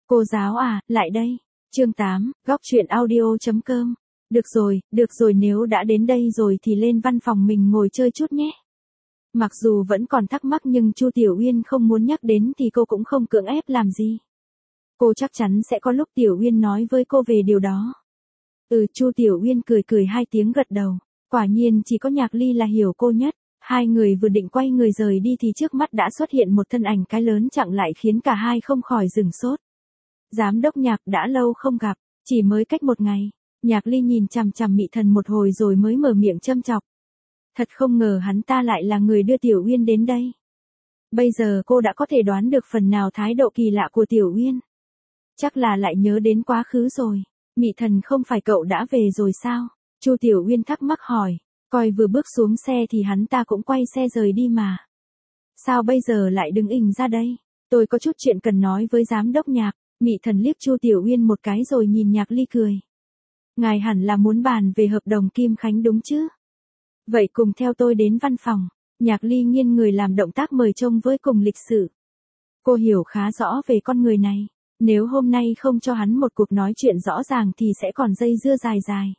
Cô giáo à, lại đây. Chương 8, góc truyện audio.com. Được rồi nếu đã đến đây rồi thì lên văn phòng mình ngồi chơi chút nhé. Mặc dù vẫn còn thắc mắc nhưng Chu Tiểu Uyên không muốn nhắc đến thì cô cũng không cưỡng ép làm gì. Cô chắc chắn sẽ có lúc Tiểu Uyên nói với cô về điều đó. Chu Tiểu Uyên cười hai tiếng gật đầu. Quả nhiên chỉ có Nhạc Ly là hiểu cô nhất. Hai người vừa định quay người rời đi thì trước mắt đã xuất hiện một thân ảnh cái lớn chặn lại khiến cả hai không khỏi sửng sốt. Giám đốc Nhạc đã lâu không gặp, chỉ mới cách một ngày. Nhạc Ly nhìn chằm chằm Mị Thần một hồi rồi mới mở miệng châm chọc. Thật không ngờ hắn ta lại là người đưa Tiểu Uyên đến đây. Bây giờ cô đã có thể đoán được phần nào thái độ kỳ lạ của Tiểu Uyên. Chắc là lại nhớ đến quá khứ rồi. Mị Thần không phải cậu đã về rồi sao? Chu Tiểu Uyên thắc mắc hỏi. Coi vừa bước xuống xe thì hắn ta cũng quay xe rời đi mà. Sao bây giờ lại đứng ình ra đây? Tôi có chút chuyện cần nói với giám đốc Nhạc. Mị Thần liếc Chu Tiểu Uyên một cái rồi nhìn Nhạc Ly cười. Ngài hẳn là muốn bàn về hợp đồng Kim Khánh đúng chứ? Vậy cùng theo tôi đến văn phòng. Nhạc Ly nghiêng người làm động tác mời trông với cùng lịch sự. Cô hiểu khá rõ về con người này. Nếu hôm nay không cho hắn một cuộc nói chuyện rõ ràng thì sẽ còn dây dưa dài.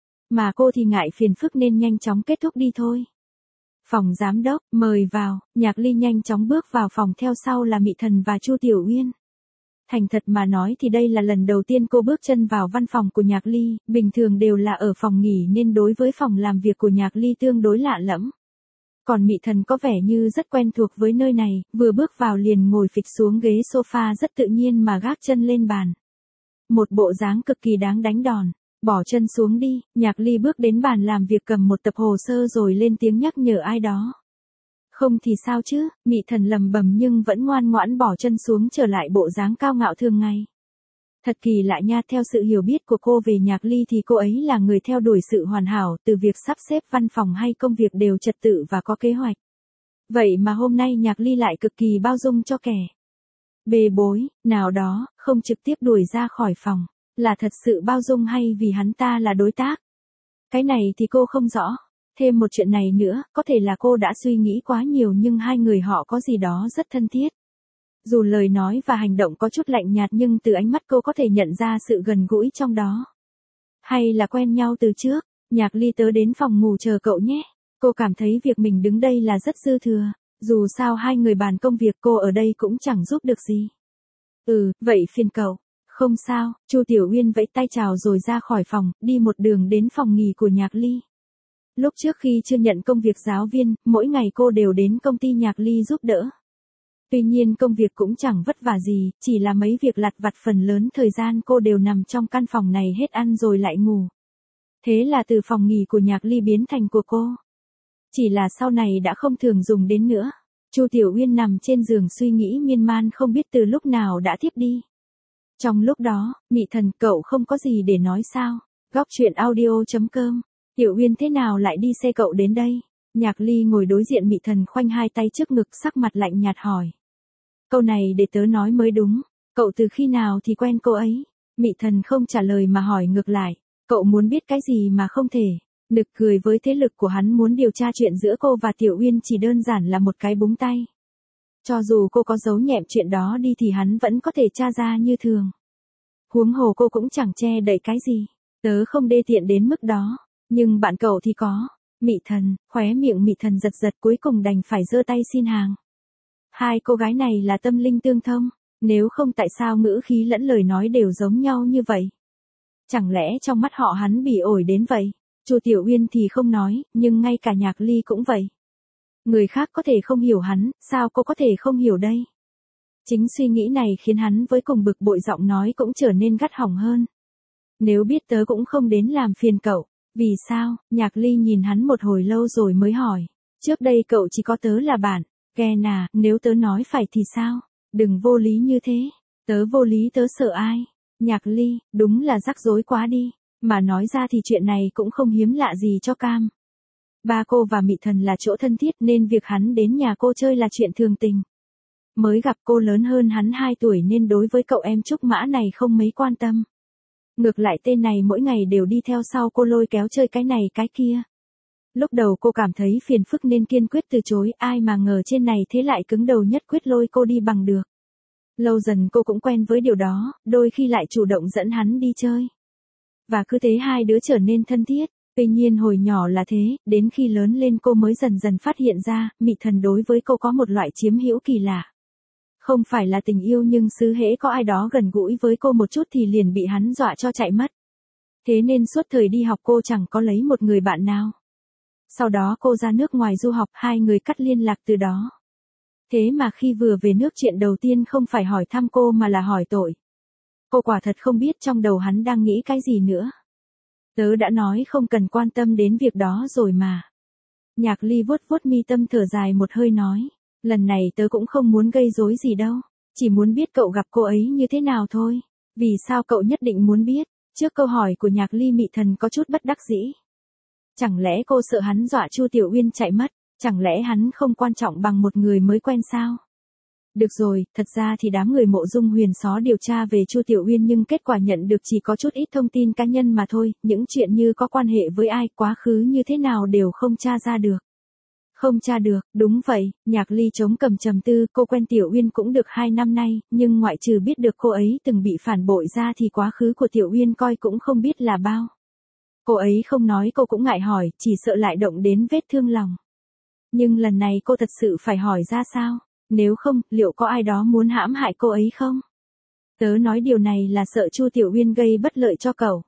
Mà cô thì ngại phiền phức nên nhanh chóng kết thúc đi thôi. Phòng giám đốc, mời vào. Nhạc Ly nhanh chóng bước vào phòng, theo sau là Mị Thần và Chu Tiểu Uyên. Thành thật mà nói thì đây là lần đầu tiên cô bước chân vào văn phòng của Nhạc Ly, bình thường đều là ở phòng nghỉ nên đối với phòng làm việc của Nhạc Ly tương đối lạ lẫm. Còn Mị Thần có vẻ như rất quen thuộc với nơi này, vừa bước vào liền ngồi phịch xuống ghế sofa rất tự nhiên mà gác chân lên bàn. Một bộ dáng cực kỳ đáng đánh đòn. Bỏ chân xuống đi. Nhạc Ly bước đến bàn làm việc cầm một tập hồ sơ rồi lên tiếng nhắc nhở ai đó. Không thì sao chứ? Mị Thần lầm bầm nhưng vẫn ngoan ngoãn bỏ chân xuống trở lại bộ dáng cao ngạo thường ngày. Thật kỳ lạ nha, theo sự hiểu biết của cô về Nhạc Ly thì cô ấy là người theo đuổi sự hoàn hảo, từ việc sắp xếp văn phòng hay công việc đều trật tự và có kế hoạch. Vậy mà hôm nay Nhạc Ly lại cực kỳ bao dung cho kẻ bê bối nào đó, không trực tiếp đuổi ra khỏi phòng. Là thật sự bao dung hay vì hắn ta là đối tác? Cái này thì cô không rõ. Thêm một chuyện này nữa, có thể là cô đã suy nghĩ quá nhiều nhưng hai người họ có gì đó rất thân thiết. Dù lời nói và hành động có chút lạnh nhạt nhưng từ ánh mắt cô có thể nhận ra sự gần gũi trong đó. Hay là quen nhau từ trước? Nhạc Ly tớ đến phòng ngủ chờ cậu nhé. Cô cảm thấy việc mình đứng đây là rất dư thừa. Dù sao hai người bàn công việc, cô ở đây cũng chẳng giúp được gì. Vậy phiền cậu. Không sao. Chu Tiểu Uyên vẫy tay chào rồi ra khỏi phòng, đi một đường đến phòng nghỉ của Nhạc Ly. Lúc trước khi chưa nhận công việc giáo viên, mỗi ngày cô đều đến công ty Nhạc Ly giúp đỡ. Tuy nhiên công việc cũng chẳng vất vả gì, chỉ là mấy việc lặt vặt, phần lớn thời gian cô đều nằm trong căn phòng này hết ăn rồi lại ngủ. Thế là từ phòng nghỉ của Nhạc Ly biến thành của cô. Chỉ là sau này đã không thường dùng đến nữa. Chu Tiểu Uyên nằm trên giường suy nghĩ miên man không biết từ lúc nào đã thiếp đi. Trong lúc đó, Mị Thần, cậu không có gì để nói sao? Góc truyện audio.com. Tiểu Uyên thế nào lại đi xe cậu đến đây? Nhạc Ly ngồi đối diện Mị Thần khoanh hai tay trước ngực, sắc mặt lạnh nhạt hỏi. Câu này để tớ nói mới đúng. Cậu từ khi nào thì quen cô ấy? Mị Thần không trả lời mà hỏi ngược lại. Cậu muốn biết cái gì mà không thể? Nực cười với thế lực của hắn muốn điều tra chuyện giữa cô và Tiểu Uyên chỉ đơn giản là một cái búng tay. Cho dù cô có giấu nhẹm chuyện đó đi thì hắn vẫn có thể tra ra như thường. Huống hồ cô cũng chẳng che đậy cái gì. Tớ không đê tiện đến mức đó. Nhưng bạn cậu thì có. Mị Thần, khóe miệng Mị Thần giật cuối cùng đành phải giơ tay xin hàng. Hai cô gái này là tâm linh tương thông. Nếu không tại sao ngữ khí lẫn lời nói đều giống nhau như vậy? Chẳng lẽ trong mắt họ hắn bị ổi đến vậy? Chu Tiểu Uyên thì không nói, nhưng ngay cả Nhạc Ly cũng vậy. Người khác có thể không hiểu hắn, sao cô có thể không hiểu đây? Chính suy nghĩ này khiến hắn với cùng bực bội, giọng nói cũng trở nên gắt hỏng hơn. Nếu biết tớ cũng không đến làm phiền cậu. Vì sao? Nhạc Ly nhìn hắn một hồi lâu rồi mới hỏi. Trước đây cậu chỉ có tớ là bạn. Ghen à, nếu tớ nói phải thì sao? Đừng vô lý như thế. Tớ vô lý tớ sợ ai? Nhạc Ly, đúng là rắc rối quá đi. Mà nói ra thì chuyện này cũng không hiếm lạ gì cho Cam. Ba cô và Mị Thần là chỗ thân thiết nên việc hắn đến nhà cô chơi là chuyện thường tình. Mới gặp cô lớn hơn hắn 2 tuổi nên đối với cậu em Trúc Mã này không mấy quan tâm. Ngược lại tên này mỗi ngày đều đi theo sau cô lôi kéo chơi cái này cái kia. Lúc đầu cô cảm thấy phiền phức nên kiên quyết từ chối, ai mà ngờ trên này thế lại cứng đầu nhất quyết lôi cô đi bằng được. Lâu dần cô cũng quen với điều đó, đôi khi lại chủ động dẫn hắn đi chơi. Và cứ thế hai đứa trở nên thân thiết. Tuy nhiên hồi nhỏ là thế, đến khi lớn lên cô mới dần dần phát hiện ra, Mị Thần đối với cô có một loại chiếm hữu kỳ lạ. Không phải là tình yêu nhưng cứ hễ có ai đó gần gũi với cô một chút thì liền bị hắn dọa cho chạy mất. Thế nên suốt thời đi học cô chẳng có lấy một người bạn nào. Sau đó cô ra nước ngoài du học, hai người cắt liên lạc từ đó. Thế mà khi vừa về nước chuyện đầu tiên không phải hỏi thăm cô mà là hỏi tội. Cô quả thật không biết trong đầu hắn đang nghĩ cái gì nữa. Tớ đã nói không cần quan tâm đến việc đó rồi mà. Nhạc Ly vuốt vuốt mi tâm thở dài một hơi nói. Lần này tớ cũng không muốn gây rối gì đâu. Chỉ muốn biết cậu gặp cô ấy như thế nào thôi. Vì sao cậu nhất định muốn biết? Trước câu hỏi của Nhạc Ly, Mị Thần có chút bất đắc dĩ. Chẳng lẽ cô sợ hắn dọa Chu Tiểu Uyên chạy mất? Chẳng lẽ hắn không quan trọng bằng một người mới quen sao? Được rồi, thật ra thì đám người Mộ Dung Huyền xó điều tra về Chu Tiểu Uyên nhưng kết quả nhận được chỉ có chút ít thông tin cá nhân mà thôi, những chuyện như có quan hệ với ai, quá khứ như thế nào đều không tra ra được. Không tra được, đúng vậy, Nhạc Ly chống cằm trầm tư, cô quen Tiểu Uyên cũng được 2 năm nay, nhưng ngoại trừ biết được cô ấy từng bị phản bội ra thì quá khứ của Tiểu Uyên coi cũng không biết là bao. Cô ấy không nói cô cũng ngại hỏi, chỉ sợ lại động đến vết thương lòng. Nhưng lần này cô thật sự phải hỏi ra sao? Nếu không, liệu có ai đó muốn hãm hại cô ấy không? Tớ nói điều này là sợ Chu Tiểu Uyên gây bất lợi cho cậu.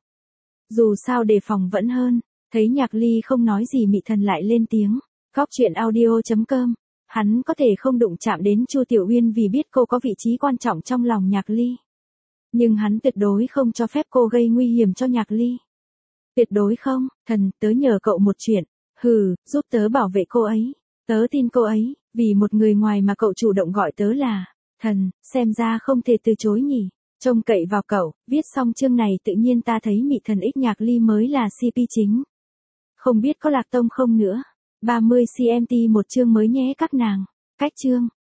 Dù sao đề phòng vẫn hơn. Thấy Nhạc Ly không nói gì, Mị Thần lại lên tiếng. Góc chuyện audio.com. Hắn có thể không đụng chạm đến Chu Tiểu Uyên vì biết cô có vị trí quan trọng trong lòng Nhạc Ly. Nhưng hắn tuyệt đối không cho phép cô gây nguy hiểm cho Nhạc Ly. Tuyệt đối không. Thần, tớ nhờ cậu một chuyện. Hừ, giúp tớ bảo vệ cô ấy. Tớ tin cô ấy, vì một người ngoài mà cậu chủ động gọi tớ là thần, xem ra không thể từ chối nhỉ. Trông cậy vào cậu. Viết xong chương này tự nhiên ta thấy Mị Thần X Nhạc Ly mới là CP chính. Không biết có lạc tông không nữa. 30 cmt một chương mới nhé các nàng. Cách chương.